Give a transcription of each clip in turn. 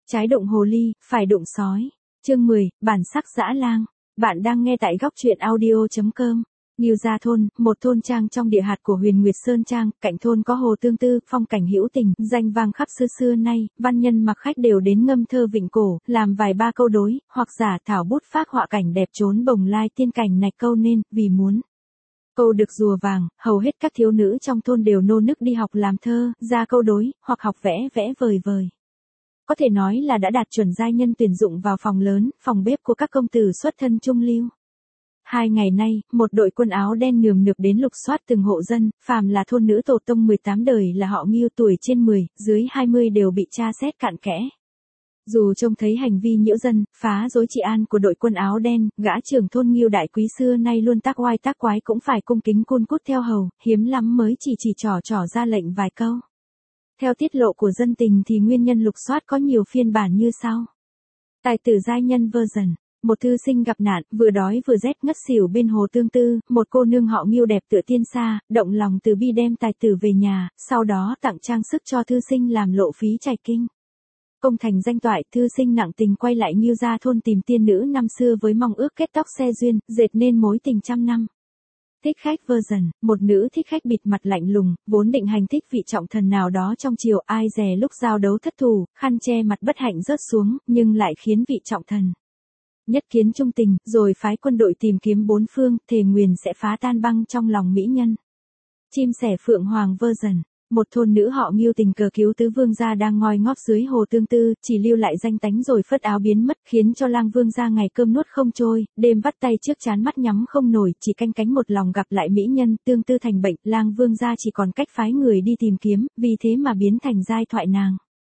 Trái đụng hồ ly, phải đụng sói. Chương 10, bản sắc dã lang. Bạn đang nghe tại góc truyện audio.com. Ngưu Gia thôn, một thôn trang trong địa hạt của Huyền Nguyệt Sơn Trang, cạnh thôn có hồ Tương Tư, phong cảnh hữu tình, danh vang khắp xưa nay, văn nhân mặc khách đều đến ngâm thơ vịnh cổ, làm vài ba câu đối, hoặc giả thảo bút phác họa cảnh đẹp trốn bồng lai tiên cảnh nạch câu nên, vì muốn câu được rùa vàng, hầu hết các thiếu nữ trong thôn đều nô nức đi học làm thơ, ra câu đối, hoặc học vẽ vời vời. Có thể nói là đã đạt chuẩn giai nhân tuyển dụng vào phòng lớn, phòng bếp của các công tử xuất thân trung lưu. 2 ngày nay, một đội quân áo đen nườm nượp đến lục soát từng hộ dân, phàm là thôn nữ tổ tông 18 đời là họ Ngưu, tuổi trên 10, dưới 20 đều bị tra xét cặn kẽ. Dù trông thấy hành vi nhiễu dân, phá rối trị an của đội quân áo đen, gã trưởng thôn Ngưu đại quý xưa nay luôn tác oai tác quái cũng phải cung kính cun cút theo hầu, hiếm lắm mới chỉ trỏ ra lệnh vài câu. Theo tiết lộ của dân tình thì nguyên nhân lục soát có nhiều phiên bản như sau. Tài tử giai nhân version. Một thư sinh gặp nạn, vừa đói vừa rét ngất xỉu bên hồ Tương Tư, một cô nương họ Ngưu đẹp tựa tiên sa, động lòng từ bi đem tài tử về nhà, sau đó tặng trang sức cho thư sinh làm lộ phí trải kinh. Công thành danh toại, thư sinh nặng tình quay lại Ngưu Gia thôn tìm tiên nữ năm xưa với mong ước kết tóc xe duyên, dệt nên mối tình trăm năm. Thích khách version, một nữ thích khách bịt mặt lạnh lùng, vốn định hành thích vị trọng thần nào đó trong triều, ai dè lúc giao đấu thất thủ, khăn che mặt bất hạnh rớt xuống, nhưng lại khiến vị trọng thần nhất kiến trung tình, rồi phái quân đội tìm kiếm bốn phương, thề nguyền sẽ phá tan băng trong lòng mỹ nhân. Chim sẻ phượng hoàng version. Một thôn nữ họ Ngưu tình cờ cứu tứ vương gia đang ngoi ngóp dưới hồ Tương Tư, chỉ lưu lại danh tánh rồi phất áo biến mất, khiến cho lang vương gia ngày cơm nuốt không trôi, đêm vắt tay trước trán mắt nhắm không nổi, chỉ canh cánh một lòng gặp lại mỹ nhân, Tương Tư thành bệnh, lang vương gia chỉ còn cách phái người đi tìm kiếm, vì thế mà biến thành giai thoại nàng.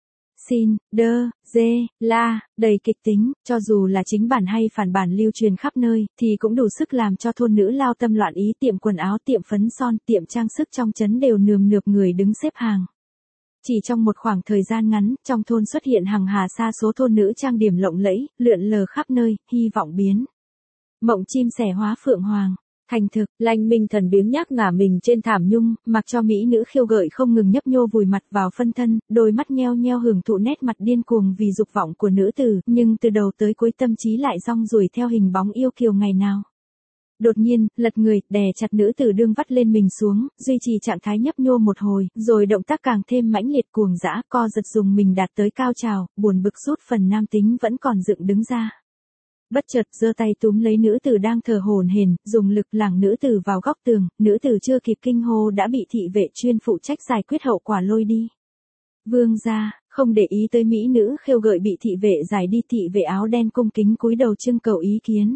Xin, đơ, dê, la, đầy kịch tính, cho dù là chính bản hay phản bản lưu truyền khắp nơi, thì cũng đủ sức làm cho thôn nữ lao tâm loạn ý, tiệm quần áo, tiệm phấn son, tiệm trang sức trong trấn đều nườm nượp người đứng xếp hàng. Chỉ trong một khoảng thời gian ngắn, trong thôn xuất hiện hàng hà sa số thôn nữ trang điểm lộng lẫy, lượn lờ khắp nơi, hy vọng biến mộng chim sẻ hóa phượng hoàng. Thành thực, Lanh Minh Thần biếng nhác ngả mình trên thảm nhung, mặc cho mỹ nữ khiêu gợi không ngừng nhấp nhô vùi mặt vào phân thân, đôi mắt nheo nheo hưởng thụ nét mặt điên cuồng vì dục vọng của nữ tử, nhưng từ đầu tới cuối tâm trí lại rong ruổi theo hình bóng yêu kiều ngày nào. Đột nhiên, lật người, đè chặt nữ tử đương vắt lên mình xuống, duy trì trạng thái nhấp nhô một hồi, rồi động tác càng thêm mãnh liệt cuồng dã, co giật dùng mình đạt tới cao trào, buồn bực rút phần nam tính vẫn còn dựng đứng ra. Bất chợt giơ tay túm lấy nữ tử đang thở hổn hển, dùng lực lảng nữ tử vào góc tường, nữ tử chưa kịp kinh hô đã bị thị vệ chuyên phụ trách giải quyết hậu quả lôi đi. Vương gia, không để ý tới mỹ nữ khêu gợi bị thị vệ giải đi, thị vệ áo đen cung kính cúi đầu trưng cầu ý kiến.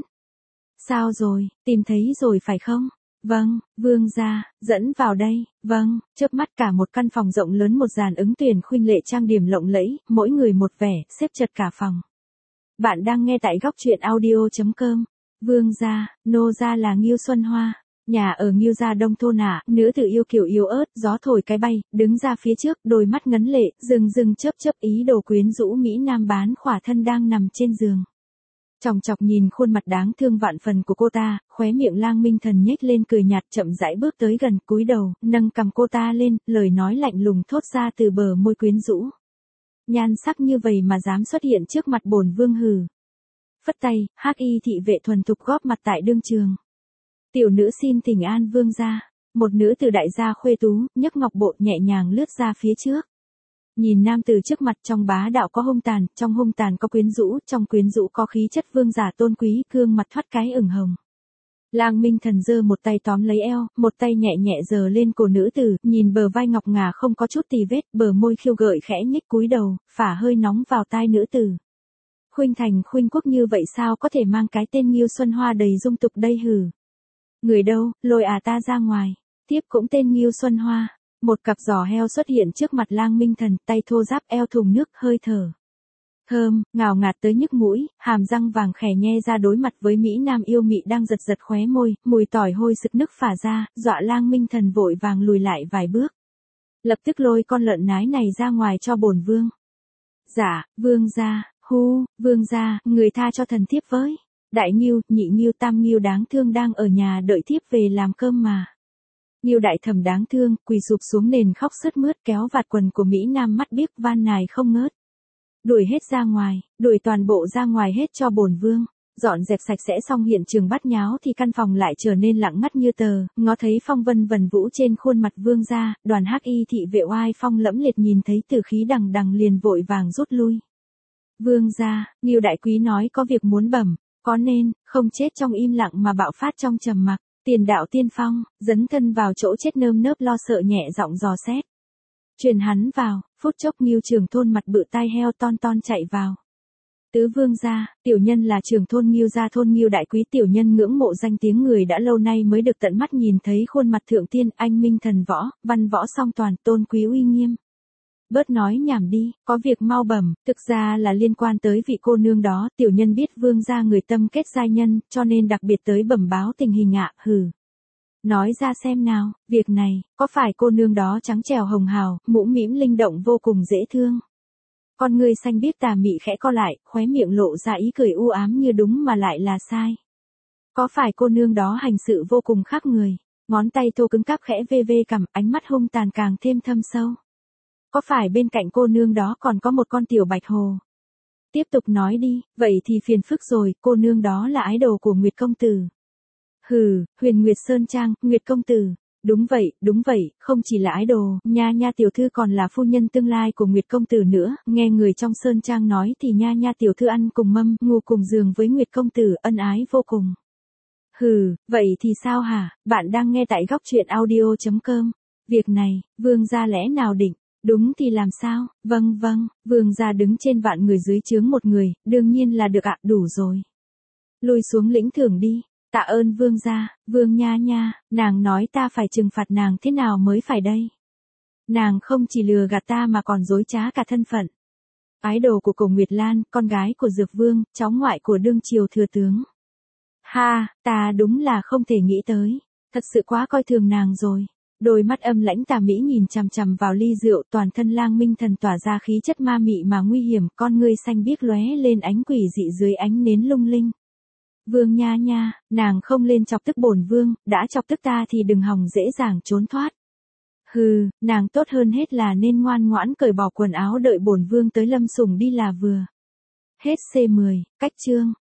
Sao rồi, tìm thấy rồi phải không? Vâng, vương gia, dẫn vào đây. Vâng, chớp mắt cả một căn phòng rộng lớn, một dàn ứng tuyển khuynh lệ trang điểm lộng lẫy, mỗi người một vẻ, xếp chật cả phòng. Bạn đang nghe tại góc truyện audio.com. Vương gia, nô gia là Ngưu Xuân Hoa. Nhà ở Ngưu Gia Đông thôn ạ, nữ tử yêu kiều yếu ớt, gió thổi cái bay, đứng ra phía trước, đôi mắt ngấn lệ, rừng chớp ý đồ quyến rũ mỹ nam bán khỏa thân đang nằm trên giường. Chòng chọc nhìn khuôn mặt đáng thương vạn phần của cô ta, khóe miệng Lang Minh Thần nhếch lên cười nhạt, chậm rãi bước tới gần, cúi đầu, nâng cằm cô ta lên, lời nói lạnh lùng thốt ra từ bờ môi quyến rũ. Nhan sắc như vậy mà dám xuất hiện trước mặt bổn vương hừ. Phất tay, hắc y thị vệ thuần thục góp mặt tại đương trường. Tiểu nữ xin thỉnh an vương gia. Một nữ tử đại gia khuê tú, nhấc ngọc bội nhẹ nhàng lướt ra phía trước. Nhìn nam tử trước mặt, trong bá đạo có hung tàn, trong hung tàn có quyến rũ, trong quyến rũ có khí chất vương giả tôn quý, gương mặt thoát cái ửng hồng. Lang Minh Thần giơ một tay tóm lấy eo, một tay nhẹ nhẹ giơ lên cổ nữ tử, nhìn bờ vai ngọc ngà không có chút tì vết, bờ môi khiêu gợi khẽ nhích, cúi đầu, phả hơi nóng vào tai nữ tử. Khuynh thành khuynh quốc như vậy sao có thể mang cái tên Ngưu Xuân Hoa đầy dung tục đây hử? Người đâu, lôi ta ra ngoài. Tiếp cũng tên Ngưu Xuân Hoa. Một cặp giò heo xuất hiện trước mặt Lang Minh Thần, tay thô ráp, eo thùng nước, hơi thở thơm, ngào ngạt tới nhức mũi, hàm răng vàng khè nhe ra đối mặt với mỹ nam yêu mị đang giật khóe môi, mùi tỏi hôi sực nức phả ra, dọa Lang Minh Thần vội vàng lùi lại vài bước. Lập tức lôi con lợn nái này ra ngoài cho bổn vương. Dạ, vương gia, vương gia, người tha cho thần thiếp với. Đại Ngưu, nhị Ngưu, tam Ngưu đáng thương đang ở nhà đợi thiếp về làm cơm mà. Ngưu đại thẩm đáng thương, quỳ sụp xuống nền khóc sướt mướt, kéo vạt quần của mỹ nam mắt biếc van nài không ngớt. Đuổi hết ra ngoài, đuổi toàn bộ ra ngoài hết cho bổn vương. Dọn dẹp sạch sẽ xong hiện trường bát nháo thì căn phòng lại trở nên lặng ngắt như tờ, ngó thấy phong vân vần vũ trên khuôn mặt vương gia, đoàn hắc y thị vệ oai phong lẫm liệt nhìn thấy tử khí đằng đằng liền vội vàng rút lui. Vương gia, Ngưu đại quý nói có việc muốn bẩm, có nên, không chết trong im lặng mà bạo phát trong trầm mặc. Tiền đạo tiên phong, dấn thân vào chỗ chết nơm nớp lo sợ nhẹ giọng dò xét. Truyền hắn vào, phút chốc Ngưu trưởng thôn mặt bự tai heo ton ton chạy vào. Tứ vương gia, tiểu nhân là trưởng thôn Ngưu gia thôn Ngưu đại quý, tiểu nhân ngưỡng mộ danh tiếng người đã lâu nay mới được tận mắt nhìn thấy khuôn mặt thượng tiên, anh minh thần võ, văn võ song toàn, tôn quý uy nghiêm. Bớt nói nhảm đi, có việc mau bẩm, thực ra là liên quan tới vị cô nương đó, tiểu nhân biết vương gia người tâm kết giai nhân, cho nên đặc biệt tới bẩm báo tình hình ạ. Hừ. Nói ra xem nào, việc này, có phải cô nương đó trắng trẻo hồng hào, mũm mĩm linh động vô cùng dễ thương? Con người xanh biếc tà mị khẽ co lại, khóe miệng lộ ra ý cười u ám như đúng mà lại là sai. Có phải cô nương đó hành sự vô cùng khác người? Ngón tay thô cứng cáp khẽ vê vê cằm, ánh mắt hung tàn càng thêm thâm sâu. Có phải bên cạnh cô nương đó còn có một con tiểu bạch hồ? Tiếp tục nói đi, vậy thì phiền phức rồi, cô nương đó là ái đồ của Nguyệt công tử. Hừ, Huyền Nguyệt Sơn Trang, Nguyệt công tử. Đúng vậy, không chỉ là ái đồ, nha tiểu thư còn là phu nhân tương lai của Nguyệt công tử nữa, nghe người trong Sơn Trang nói thì nha tiểu thư ăn cùng mâm, ngủ cùng giường với Nguyệt công tử, ân ái vô cùng. Hừ, vậy thì sao hả, bạn đang nghe tại góc truyện audio.com. Việc này, vương gia lẽ nào định? Đúng thì làm sao? Vâng, vương gia đứng trên vạn người dưới trướng một người, đương nhiên là được ạ, đủ rồi. Lùi xuống lĩnh thưởng đi. Tạ ơn vương gia, vương nha, nàng nói ta phải trừng phạt nàng thế nào mới phải đây? Nàng không chỉ lừa gạt ta mà còn dối trá cả thân phận. Ái đồ của Cổ Nguyệt Lan, con gái của Dược Vương, cháu ngoại của đương triều thừa tướng. Ha, ta đúng là không thể nghĩ tới, thật sự quá coi thường nàng rồi. Đôi mắt âm lãnh tà mỹ nhìn chằm chằm vào ly rượu, toàn thân lang minh thần tỏa ra khí chất ma mị mà nguy hiểm, con ngươi xanh biếc lóe lên ánh quỷ dị dưới ánh nến lung linh. Vương nha, nàng không lên chọc tức bổn vương, đã chọc tức ta thì đừng hòng dễ dàng trốn thoát. Hừ, nàng tốt hơn hết là nên ngoan ngoãn cởi bỏ quần áo đợi bổn vương tới lâm sủng đi là vừa. Hết C10, cách chương.